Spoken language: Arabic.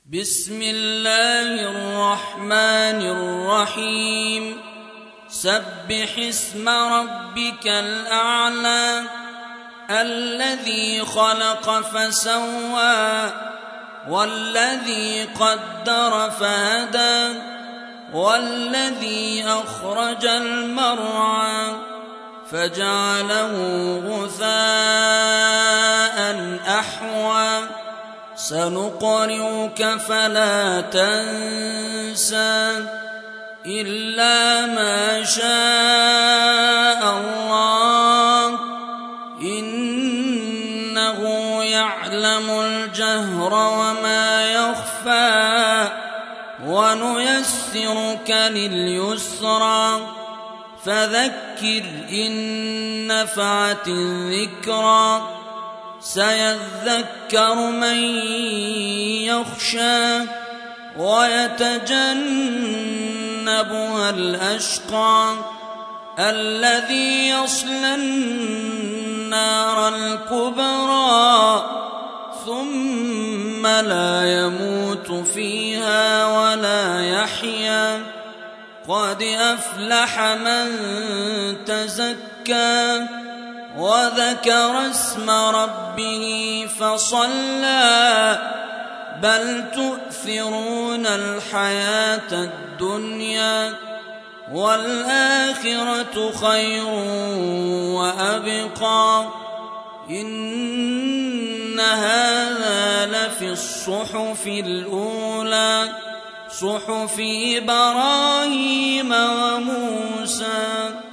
بسم الله الرحمن الرحيم سبح اسم ربك الأعلى الذي خلق فسوى والذي قدر فهدى والذي أخرج المرعى فجعله غثاء أحوى سنقرئك فلا تنسى إلا ما شاء الله إنه يعلم الجهر وما يخفى ونيسرك لليسرى فذكر إن نفعت الذكرى سيذكر من يخشى ويتجنبها الأشقى الذي يصلى النار الكبرى ثم لا يموت فيها ولا يحيا قد أفلح من تزكى وذكر اسم ربه فصلى بل تؤثرون الحياة الدنيا والآخرة خير وأبقى إن هذا لفي الصحف الأولى صحف إبراهيم وموسى